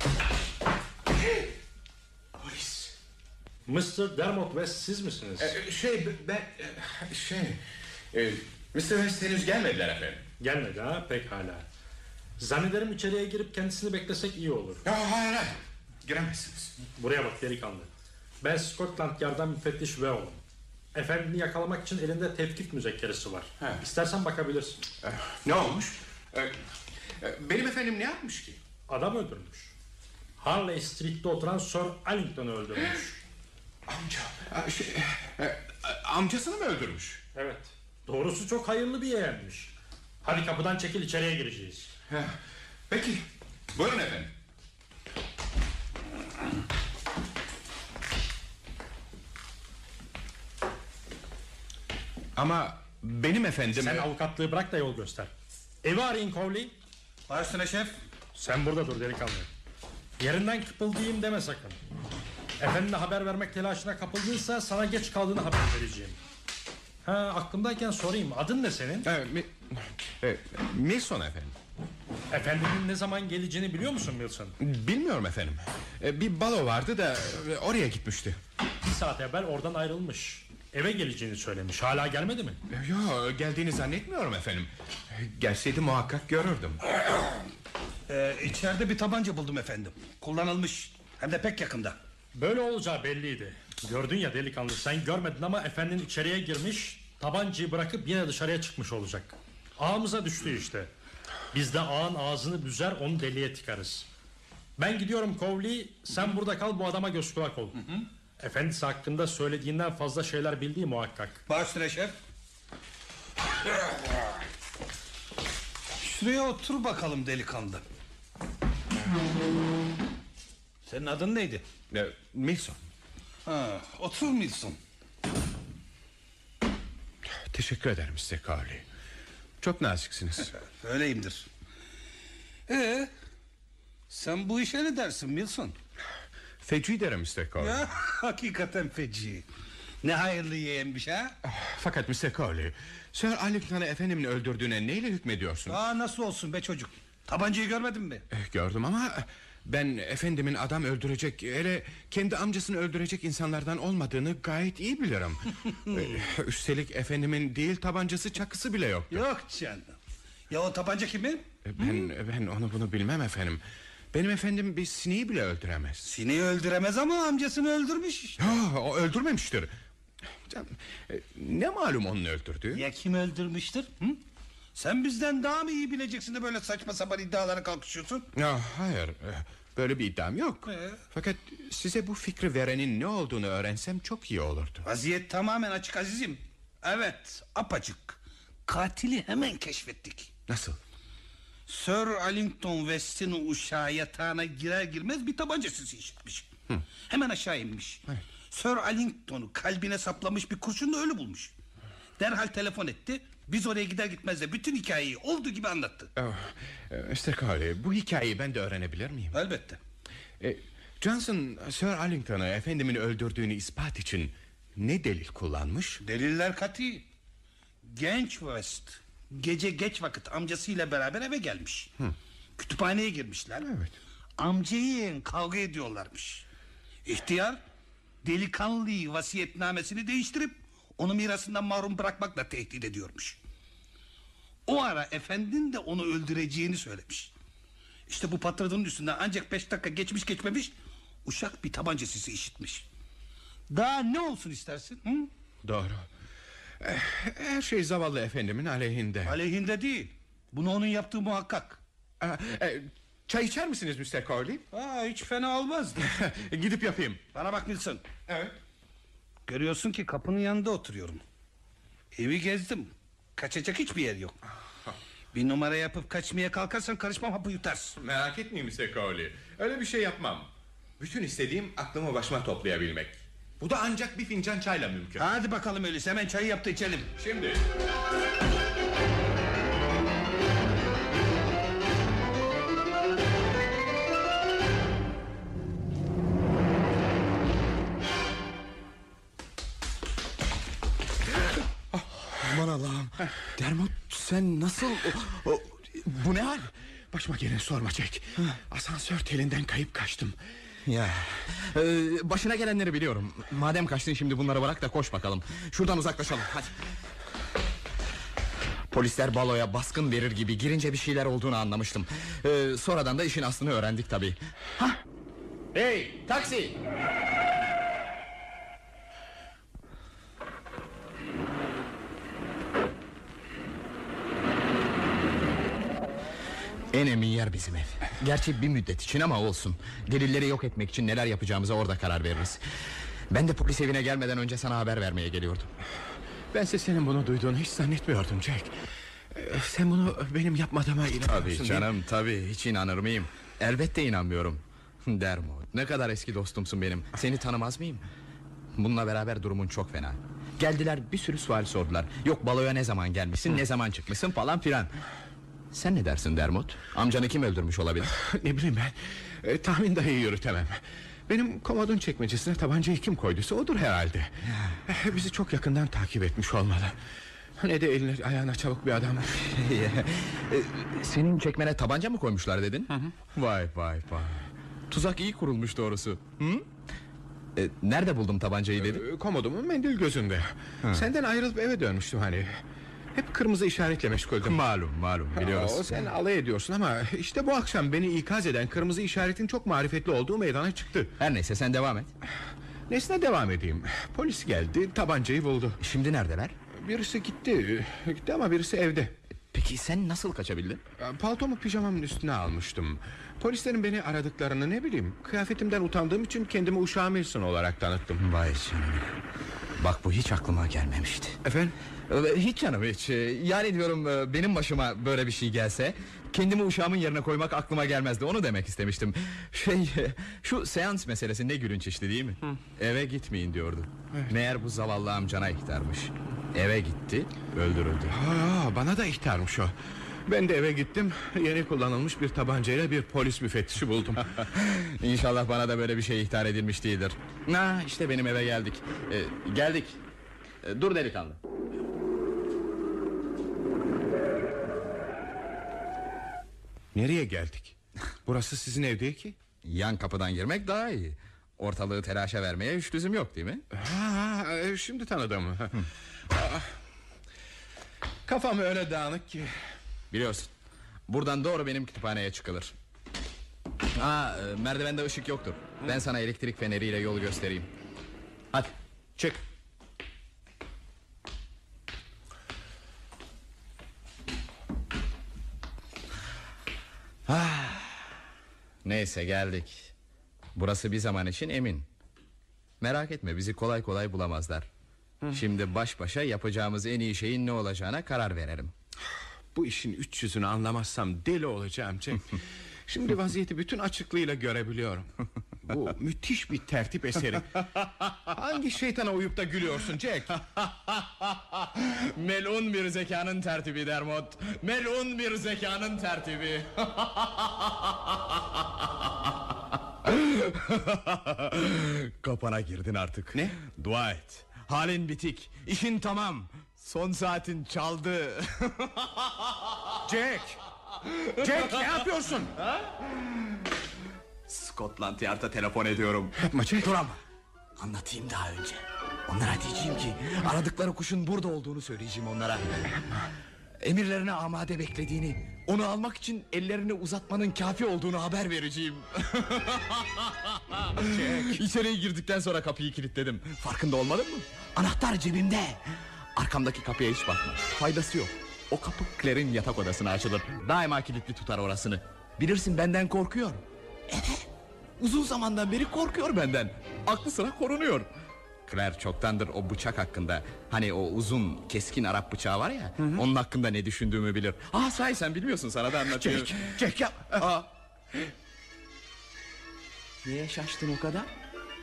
Polis. mister Dermot West siz misiniz? Ee, şey ben şey e, mister West henüz gelmediler efendim. Gelmedi ha, pekala. Zannederim içeriye girip kendisini beklesek iyi olur. Ya, hayır hayır, giremezsiniz. Buraya bak delikanlı. Ben Scotland Yard'dan müfettiş Weoh'um. Efendini yakalamak için elinde tevkif müzekkeresi var. He. İstersen bakabilirsin. Ee, ne olmuş? Ee, benim efendim ne yapmış ki? Adam öldürmüş. Harley Street'te oturan Sir Allington'u öldürmüş. Amca şey, e, amcasını mı öldürmüş? Evet. Doğrusu çok hayırlı bir yeğenmiş. Hadi kapıdan çekil, içeriye gireceğiz. He. Peki buyurun efendim. Ama benim efendim... Sen avukatlığı bırak da yol göster. Evi arayın Cowley. Başüstüne şef. Sen burada dur delikanlı. Yerinden kıpıldayayım deme sakın. Efendine haber vermek telaşına kapıldıysa sana geç kaldığını haber vereceğim. Ha, aklımdayken sorayım, adın ne senin? E, mi, e, Milson efendim. Efendinin ne zaman geleceğini biliyor musun Milson? Bilmiyorum efendim. E, bir balo vardı da e, oraya gitmişti. Bir saat evvel oradan ayrılmış. Eve geleceğini söylemiş. Hala gelmedi mi? E, Yok, geldiğini zannetmiyorum efendim. E, Gelseydi muhakkak görürdüm. Ee, içeride bir tabanca buldum efendim. Kullanılmış. Hem de pek yakında. Böyle olacağı belliydi. Gördün ya delikanlı, sen görmedin ama efendinin içeriye girmiş, tabancayı bırakıp yine dışarıya çıkmış olacak. Ağımıza düştü işte. Biz de ağın ağzını büzer, onu deliye tıkarız. Ben gidiyorum Cowley, sen burada kal, bu adama göz kulak ol. Hı hı. Efendisi hakkında söylediğinden fazla şeyler bildiği muhakkak. Başüstüne şef. Şuraya otur bakalım delikanlı. Senin adın neydi? E, Milson. Ha, otur Milson. Teşekkür ederim mister Cowley. Çok naziksiniz. Öyleyimdir. Ee, sen bu işe ne dersin Milson? Feci derim mister Cowley. Ya, hakikaten feci. Ne hayırlı yeğenmiş ha? Fakat mister Cowley, Sir Allington'ı efendimin öldürdüğüne neyle hükmediyorsun? Aa, nasıl olsun be çocuk? Tabancayı görmedin mi? Eh, Gördüm ama ben efendimin adam öldürecek, hele kendi amcasını öldürecek insanlardan olmadığını gayet iyi bilirim. Eh, Üstelik efendimin değil tabancası, çakısı bile yoktu. Yok canım. Ya o tabanca kimin? Eh, Ben ben onu bunu bilmem efendim. Benim efendim bir sineği bile öldüremez. Sineği öldüremez ama amcasını öldürmüş işte. Ya, o öldürmemiştir. Canım, eh, ne malum onun öldürdüğü? Ya kim öldürmüştür? Hı? Sen bizden daha mı iyi bileceksin de böyle saçma sapan iddialara kalkışıyorsun? Ya, hayır, eh, böyle bir iddiam yok. Ee? Fakat size bu fikri verenin ne olduğunu öğrensem çok iyi olurdu. Vaziyet tamamen açık azizim. Evet, apaçık. Katili hemen keşfettik. Nasıl? Sir Allington West'in uşağı yatağına girer girmez bir tabanca sesi işitmiş. Hı. Hemen aşağı inmiş. Evet. Sir Allington'u kalbine saplamış bir kurşunla ölü bulmuş. Derhal telefon etti. Biz oraya gider gitmez de bütün hikayeyi olduğu gibi anlattı. Oh, mister Cowley, bu hikayeyi ben de öğrenebilir miyim? Elbette. E, Johnson, Sir Allington'ı efendimin öldürdüğünü ispat için ne delil kullanmış? Deliller kat'i. Genç West gece geç vakit amcasıyla beraber eve gelmiş. Hı. Kütüphaneye girmişler. Evet. Amcayı kavga ediyorlarmış. İhtiyar delikanlıyı vasiyetnamesini değiştirip onu mirasından mahrum bırakmakla tehdit ediyormuş. O ara efendin de onu öldüreceğini söylemiş. İşte bu patladığının üstünden ancak beş dakika geçmiş geçmemiş uşak bir tabanca sesi işitmiş. Daha ne olsun istersin? Hı? Doğru. Her şey zavallı efendimin aleyhinde. Aleyhinde değil. Bunu onun yaptığı muhakkak. Aa, e, çay içer misiniz mister Cowley? Aa, hiç fena olmazdı. Gidip yapayım. Bana bak Wilson. Evet. Görüyorsun ki kapının yanında oturuyorum. Evi gezdim. Kaçacak hiçbir yer yok. Bir numara yapıp kaçmaya kalkarsan karışmam, hapı yutarsın. Merak etmeyin mister Cowley. Öyle bir şey yapmam. Bütün istediğim aklımı başıma toplayabilmek. Bu da ancak bir fincan çayla mümkün. Hadi bakalım öyleyse hemen çayı yap da içelim. Şimdi. Aman Allah'ım. Dermot sen nasıl o, o, bu ne hal? Başıma gelin sorma Jack. Asansör telinden kayıp kaçtım. Ya ee, başına gelenleri biliyorum. Madem kaçtın şimdi bunları bırak da koş bakalım. Şuradan uzaklaşalım hadi. Polisler baloya baskın verir gibi girince bir şeyler olduğunu anlamıştım. ee, Sonradan da işin aslını öğrendik tabii. Hah. Hey taksi. En emin yer bizim ev. Gerçi bir müddet için ama olsun. Delilleri yok etmek için neler yapacağımıza orada karar veririz. Ben de polis evine gelmeden önce sana haber vermeye geliyordum. Bense senin bunu duyduğunu hiç zannetmiyordum Jack. Sen bunu benim yapmadığıma inanıyorsun. Tabii canım tabii, hiç inanır mıyım? Elbette inanmıyorum. Dermot, ne kadar eski dostumsun benim. Seni tanımaz mıyım? Bununla beraber durumun çok fena. Geldiler bir sürü sual sordular. Yok baloya ne zaman gelmişsin, ne zaman çıkmışsın falan filan. Sen ne dersin Dermot? Amcanı kim öldürmüş olabilir? Ne bileyim ben, e, tahmin dahi yürütemem. Benim komodun çekmecesine tabancayı kim koyduysa odur herhalde. e, Bizi çok yakından takip etmiş olmalı. Ne de eline ayağına çabuk bir adam. Senin çekmene tabanca mı koymuşlar dedin? Hı hı. Vay vay vay. Tuzak iyi kurulmuş doğrusu. Hı? E, nerede buldum tabancayı dedin? e, Komodumun mendil gözünde. Hı. Senden ayrılıp eve dönmüştüm hani. Hep kırmızı işaretle meşguldüm. Malum malum biliyoruz. O, sen alay ediyorsun ama işte bu akşam beni ikaz eden kırmızı işaretin çok marifetli olduğu meydana çıktı. Her neyse sen devam et. Nesine devam edeyim? Polis geldi, tabancayı buldu. Şimdi neredeler? Birisi gitti, gitti ama birisi evde. Peki sen nasıl kaçabildin? Paltomu pijamamın üstüne almıştım. Polislerin beni aradıklarını ne bileyim. Kıyafetimden utandığım için kendimi uşağım Wilson olarak tanıttım. Vay canına. Bak bu hiç aklıma gelmemişti. Efendim? Hiç canım hiç. Yani diyorum benim başıma böyle bir şey gelse kendimi uşağımın yerine koymak aklıma gelmezdi. Onu demek istemiştim. Şey, şu seans meselesi ne gülünç işti değil mi? Hı. Eve gitmeyin diyordu. Evet. Meğer bu zavallı amcana ihtarmış. Eve gitti, öldürüldü. Aa, bana da ihtarmış o. Ben de eve gittim, yeni kullanılmış bir tabancayla bir polis müfettişi buldum. İnşallah bana da böyle bir şey ihtar edilmiş değildir. Ha, işte benim eve geldik. Ee, geldik. Ee, dur delikanlı. Nereye geldik? Burası sizin ev değil ki. Yan kapıdan girmek daha iyi. Ortalığı telaşa vermeye hiç lüzum yok değil mi? Ha, şimdi tanıdım. Kafam öyle dağınık ki. Biliyorsun, buradan doğru benim kütüphaneye çıkılır. Aa, merdivende ışık yoktur. Ben sana elektrik feneriyle yolu göstereyim. Hadi çık. Ah, neyse geldik. Burası bir zaman için emin. Merak etme, bizi kolay kolay bulamazlar. Hı. Şimdi baş başa yapacağımız en iyi şeyin ne olacağına karar verelim. Bu işin üç yüzünü anlamazsam deli olacağım Jack. Şimdi vaziyeti bütün açıklığıyla görebiliyorum. Bu müthiş bir tertip eseri. Hangi şeytana uyup da gülüyorsun Jack? Melun bir zekanın tertibi Dermot. Melun bir zekanın tertibi. Kapana girdin artık. Ne? Dua et. Halin bitik. İşin tamam. Son saatin çaldı. Jack! Jack ne yapıyorsun? Ha? Scotland Yard'a telefon ediyorum. Yapma Jack. Dur ama anlatayım daha önce. Onlara diyeceğim ki aradıkları kuşun burada olduğunu söyleyeceğim onlara. Emirlerine amade beklediğini, onu almak için ellerini uzatmanın kafi olduğunu haber vereceğim. Jack. İçeriye girdikten sonra kapıyı kilitledim. Farkında olmadın mı? Anahtar cebimde. Arkamdaki kapıya hiç bakma. Faydası yok. O kapı Claire'in yatak odasına açılır. Daima kilitli tutar orasını. Bilirsin benden korkuyor. Evet. Uzun zamandan beri korkuyor benden. Aklı sıra korunuyor. Claire çoktandır o bıçak hakkında, hani o uzun keskin Arap bıçağı var ya, hı hı. Onun hakkında ne düşündüğümü bilir. Ah sahi sen bilmiyorsun, sana da anlatayım. Jack, Jack yap. Aa. Niye şaştın o kadar?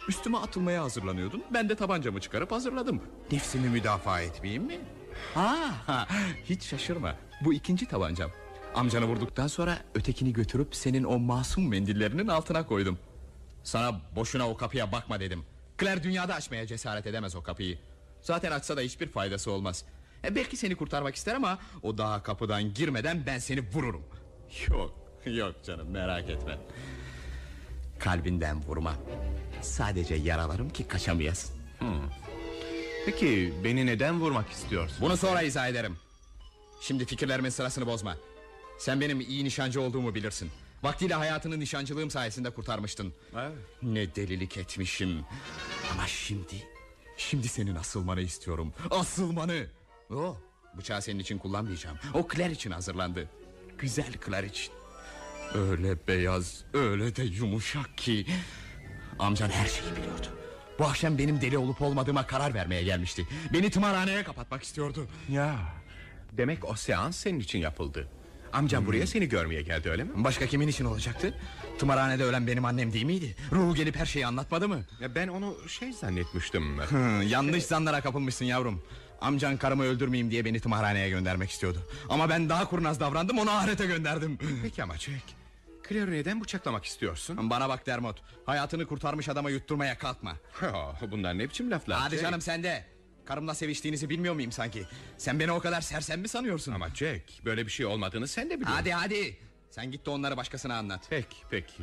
Üstüme atılmaya hazırlanıyordun. Ben de tabancamı çıkarıp hazırladım. Nefsimi müdafaa etmeyeyim mi? Ha, hiç şaşırma. Bu ikinci tabancam. Amcanı vurduktan sonra ötekini götürüp senin o masum mendillerinin altına koydum. Sana boşuna o kapıya bakma dedim. Claire dünyada açmaya cesaret edemez o kapıyı. Zaten açsa da hiçbir faydası olmaz. E belki seni kurtarmak ister ama o daha kapıdan girmeden ben seni vururum. Yok, yok canım, merak etme. Kalbinden vurmam. Sadece yaralarım ki kaçamayasın. Hmm. Peki beni neden vurmak istiyorsun? Bunu sonra izah ederim. Şimdi fikirlerimin sırasını bozma. Sen benim iyi nişancı olduğumu bilirsin. Vaktiyle hayatını nişancılığım sayesinde kurtarmıştın. Evet. Ne delilik etmişim. Ama şimdi Şimdi senin asılmanı istiyorum. Asılmanı. O bıçağı senin için kullanmayacağım. O Claire için hazırlandı. Güzel Claire için. Öyle beyaz, öyle de yumuşak ki. Amcan her şeyi biliyordu. Bu akşam benim deli olup olmadığıma karar vermeye gelmişti. Beni tımarhaneye kapatmak istiyordu. Ya, demek o seans senin için yapıldı. Amcam hmm. buraya seni görmeye geldi, öyle mi? Başka kimin için olacaktı? Tımarhanede ölen benim annem değil miydi? Ruhu gelip her şeyi anlatmadı mı? Ya ben onu şey zannetmiştim. Yanlış zanlara kapılmışsın yavrum. Amcan karımı öldürmeyeyim diye beni tımarhaneye göndermek istiyordu. Ama ben daha kurnaz davrandım, onu ahirete gönderdim. Peki ama Jack, Claire'ı neden bıçaklamak istiyorsun? Bana bak Dermot, hayatını kurtarmış adama yutturmaya kalkma. Bunlar ne biçim laflar? Hadi Jack. Canım sen de. Karımla seviştiğinizi bilmiyor muyum sanki? Sen beni o kadar sersem mi sanıyorsun? Ama Jack, böyle bir şey olmadığını sen de biliyorsun. Hadi hadi, sen git de onları başkasına anlat. Peki peki.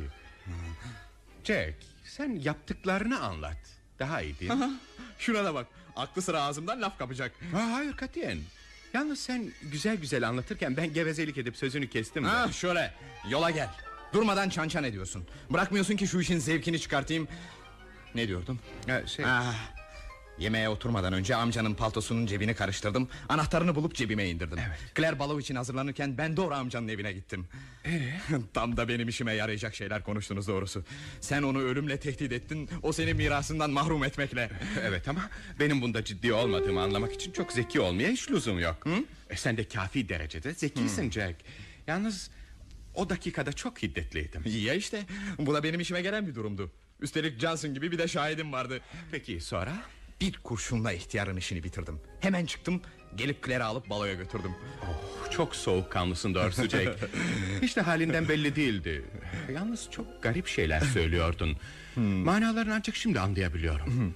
Jack, sen yaptıklarını anlat. Daha iyi değil mi? Şuna da bak, aklı sıra ağzımdan laf kapacak. Ha, hayır katiyen. Yalnız sen güzel güzel anlatırken ben gevezelik edip sözünü kestim. Ha, şöyle yola gel. Durmadan çan çan ediyorsun. Bırakmıyorsun ki şu işin zevkini çıkartayım. Ne diyordum? Ha, şey... ah, yemeğe oturmadan önce amcanın paltosunun cebini karıştırdım. Anahtarını bulup cebime indirdim. Evet. Claire balo için hazırlanırken ben doğru amcanın evine gittim. Ee? Tam da benim işime yarayacak şeyler konuştunuz doğrusu. Sen onu ölümle tehdit ettin, o seni mirasından mahrum etmekle. Evet ama benim bunda ciddi olmadığımı anlamak için çok zeki olmaya hiç lüzum yok. Hı? E, sen de kafi derecede zekisin Hı. Jack. Yalnız o dakikada çok hiddetliydim. İyi ya işte, bu da benim işime gelen bir durumdu. Üstelik Johnson gibi bir de şahidim vardı. Peki sonra? Bir kurşunla ihtiyarın işini bitirdim. Hemen çıktım, gelip Claire'ı alıp baloya götürdüm. Oh, çok soğukkanlısın doğrusu Jack. Hiç de halinden belli değildi. Yalnız çok garip şeyler söylüyordun. hmm. Manalarını ancak şimdi anlayabiliyorum.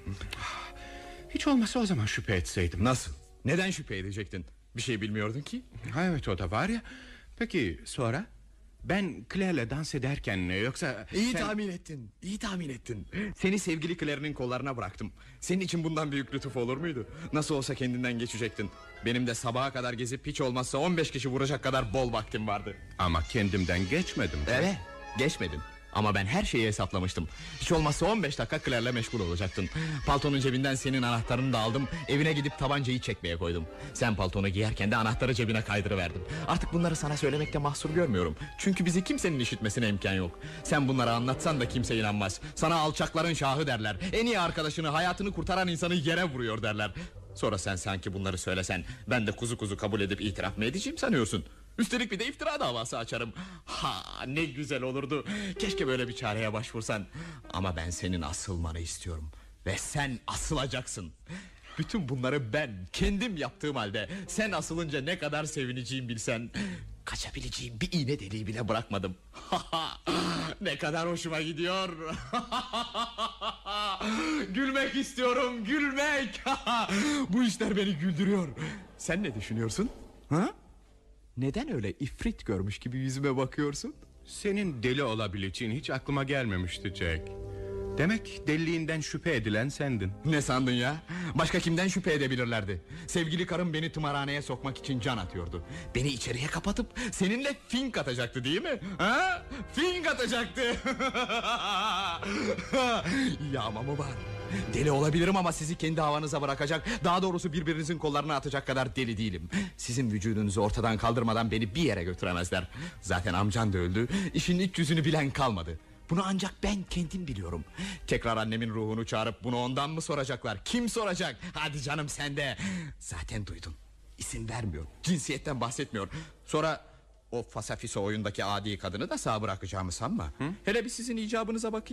Hiç olmasa o zaman şüphe etseydim. Nasıl? Neden şüphe edecektin? Bir şey bilmiyordun ki. Ha, evet o da var ya. Peki sonra? Ben Claire'le dans ederken yoksa... İyi sen... tahmin ettin, iyi tahmin ettin. Seni sevgili Claire'nin kollarına bıraktım. Senin için bundan büyük lütuf olur muydu? Nasıl olsa kendinden geçecektin. Benim de sabaha kadar gezip hiç olmazsa on beş kişi vuracak kadar bol vaktim vardı. Ama kendimden geçmedim. Evet, geçmedin. Ama ben her şeyi hesaplamıştım. Hiç olmazsa on beş dakika Claire'le meşgul olacaktın. Paltonun cebinden senin anahtarını da aldım. Evine gidip tabancayı çekmeye koydum. Sen paltonu giyerken de anahtarı cebine kaydırıverdim. Artık bunları sana söylemekte mahsur görmüyorum. Çünkü bizi kimsenin işitmesine imkan yok. Sen bunları anlatsan da kimse inanmaz. Sana alçakların şahı derler. En iyi arkadaşını, hayatını kurtaran insanı yere vuruyor derler. Sonra sen sanki bunları söylesen, ben de kuzu kuzu kabul edip itiraf mı edeceğim sanıyorsun? Üstelik bir de iftira davası açarım. Ha, ne güzel olurdu. Keşke böyle bir çareye başvursan. Ama ben senin asılmanı istiyorum. Ve sen asılacaksın. Bütün bunları ben kendim yaptığım halde sen asılınca ne kadar sevineceğim bilsen. Kaçabileceğim bir iğne deliği bile bırakmadım. Ne kadar hoşuma gidiyor. Gülmek istiyorum, gülmek. Bu işler beni güldürüyor. Sen ne düşünüyorsun? Ha? Neden öyle ifrit görmüş gibi yüzüme bakıyorsun? Senin deli olabileceğin hiç aklıma gelmemişti Jack. Demek deliliğinden şüphe edilen sendin. Ne sandın ya? Başka kimden şüphe edebilirlerdi? Sevgili karım beni tımarhaneye sokmak için can atıyordu. Beni içeriye kapatıp seninle fink atacaktı değil mi? Ha? Fink atacaktı. Yağma mı var? Deli olabilirim ama sizi kendi havanıza bırakacak, daha doğrusu birbirinizin kollarına atacak kadar deli değilim. Sizin vücudunuzu ortadan kaldırmadan beni bir yere götüremezler. Zaten amcan da öldü, işin iç yüzünü bilen kalmadı. Bunu ancak ben kendim biliyorum. Tekrar annemin ruhunu çağırıp bunu ondan mı soracaklar? Kim soracak? Hadi canım sen de. Zaten duydun. İsim vermiyor, cinsiyetten bahsetmiyor. Sonra o Fasafiso oyundaki adi kadını da sağ bırakacağımı sanma. Hı? Hele bir sizin icabınıza bakayım.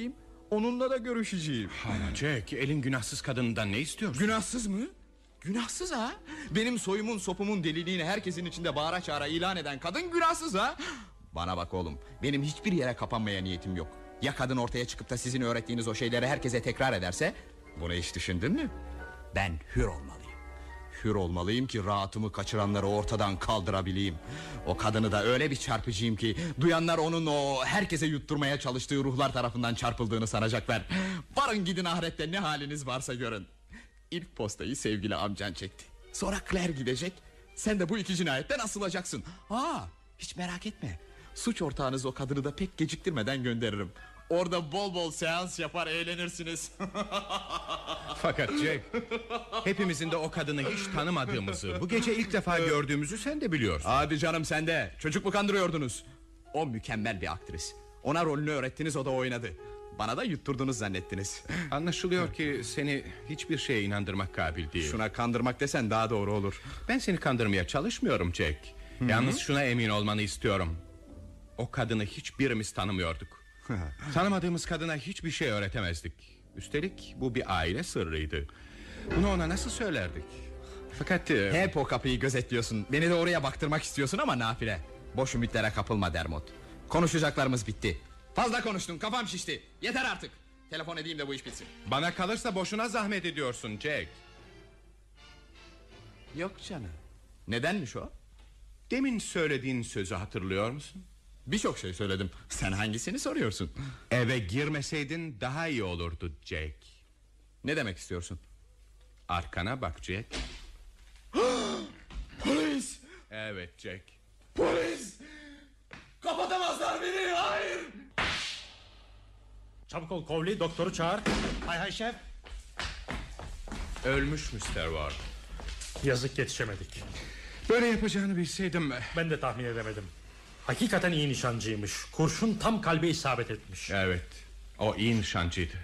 Onunla da görüşeceğim. Ama Jack, elin günahsız kadından ne istiyorsun? Günahsız mı? Günahsız ha? Benim soyumun sopumun deliliğini herkesin içinde bağıra çağıra ilan eden kadın günahsız ha? Bana bak oğlum, benim hiçbir yere kapanmaya niyetim yok. Ya kadın ortaya çıkıp da sizin öğrettiğiniz o şeyleri herkese tekrar ederse? Bunu hiç düşündün mü? Ben hür olmalıyım. Hür olmalıyım ki rahatımı kaçıranları ortadan kaldırabileyim. O kadını da öyle bir çarpıcıyım ki duyanlar onun o herkese yutturmaya çalıştığı ruhlar tarafından çarpıldığını sanacaklar. Varın gidin ahirette ne haliniz varsa görün. İlk postayı sevgili amcan çekti. Sonra Claire gidecek. Sen de bu iki cinayetten asılacaksın. Aa, hiç merak etme. Suç ortağınız o kadını da pek geciktirmeden gönderirim. Orada bol bol seans yapar eğlenirsiniz. Fakat Jack, hepimizin de o kadını hiç tanımadığımızı, bu gece ilk defa gördüğümüzü sen de biliyorsun. Hadi canım sen de. Çocuk mu kandırıyordunuz? O mükemmel bir aktris. Ona rolünü öğrettiniz, o da oynadı. Bana da yutturdunuz zannettiniz. Anlaşılıyor ki seni hiçbir şeye inandırmak kabil değil. Şuna kandırmak desen daha doğru olur. Ben seni kandırmaya çalışmıyorum Jack. Hı-hı. Yalnız şuna emin olmanı istiyorum. O kadını hiçbirimiz tanımıyorduk. Tanımadığımız kadına hiçbir şey öğretemezdik. Üstelik bu bir aile sırrıydı. Bunu ona nasıl söylerdik? Fakat e... hep o kapıyı gözetliyorsun. Beni de oraya baktırmak istiyorsun ama nafile. Boş ümitlere kapılma Dermot. Konuşacaklarımız bitti. Fazla konuştun, kafam şişti. Yeter artık. Telefon edeyim de bu iş bitsin. Bana kalırsa boşuna zahmet ediyorsun Jack. Yok canım. Nedenmiş o? Demin söylediğin sözü hatırlıyor musun? Birçok şey söyledim. Sen hangisini soruyorsun? Eve girmeseydin daha iyi olurdu Jack. Ne demek istiyorsun? Arkana bak Jack. Polis! Evet Jack. Polis! Kapatamazlar beni, hayır! Çabuk ol Cowley, doktoru çağır. Hay hay şef. Ölmüş mister Ward. Yazık yetişemedik. Böyle yapacağını bilseydim. Ben de tahmin edemedim. Hakikaten iyi nişancıymış. Kurşun tam kalbe isabet etmiş. Evet, o iyi nişancıydı.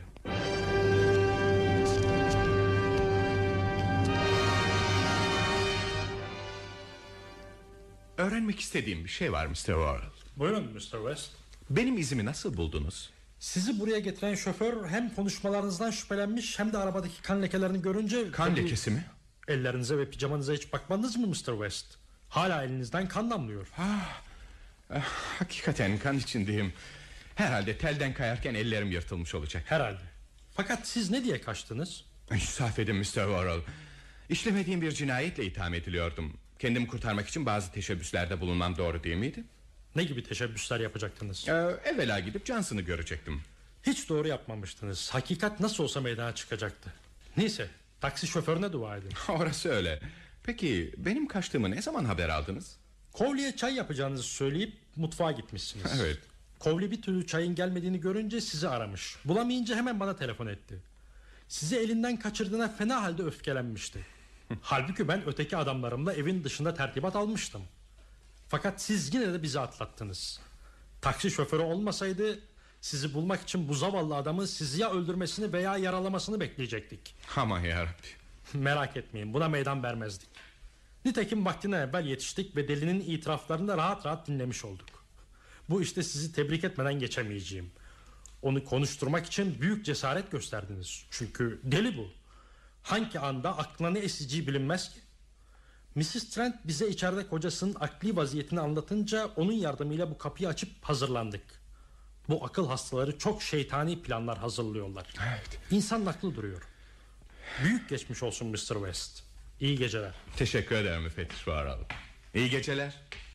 Öğrenmek istediğim bir şey var mister Ward. Buyurun mister West. Benim izimi nasıl buldunuz? Sizi buraya getiren şoför hem konuşmalarınızdan şüphelenmiş hem de arabadaki kan lekelerini görünce... Kan tabii... lekesi mi? Ellerinize ve pijamanıza hiç bakmadınız mı mister West? Hala elinizden kan damlıyor. Ah, ah, hakikaten kan içindeyim. Herhalde telden kayarken ellerim yırtılmış olacak. Herhalde. Fakat siz ne diye kaçtınız? İnsaf edin mister Worrell. İşlemediğim bir cinayetle itham ediliyordum. Kendimi kurtarmak için bazı teşebbüslerde bulunmam doğru değil miydi? Ne gibi teşebbüsler yapacaktınız? Ee, evvela gidip Johnson'ı görecektim. Hiç doğru yapmamıştınız. Hakikat nasıl olsa meydana çıkacaktı. Neyse, taksi şoförüne dua edin. Orası öyle. Peki benim kaçtığımı ne zaman haber aldınız? Cowley'e çay yapacağınızı söyleyip mutfağa gitmişsiniz. Evet. Cowley bir türlü çayın gelmediğini görünce sizi aramış. Bulamayınca hemen bana telefon etti. Sizi elinden kaçırdığına fena halde öfkelenmişti. Halbuki ben öteki adamlarımla evin dışında tertibat almıştım. Fakat siz yine de bizi atlattınız. Taksi şoförü olmasaydı sizi bulmak için bu zavallı adamı sizi ya öldürmesini veya yaralamasını bekleyecektik. Aman yarabbi. Merak etmeyin, buna meydan vermezdik. Nitekim vaktine evvel yetiştik ve delinin itiraflarını da rahat rahat dinlemiş olduk. Bu işte sizi tebrik etmeden geçemeyeceğim. Onu konuşturmak için büyük cesaret gösterdiniz. Çünkü deli bu. Hangi anda aklına ne eseceği bilinmez ki. missis Trent bize içeride kocasının akli vaziyetini anlatınca onun yardımıyla bu kapıyı açıp hazırlandık. Bu akıl hastaları çok şeytani planlar hazırlıyorlar. Evet. İnsanın aklı duruyor. Büyük geçmiş olsun mister West. İyi geceler. Teşekkür ederim müfettiş Varol. İyi geceler.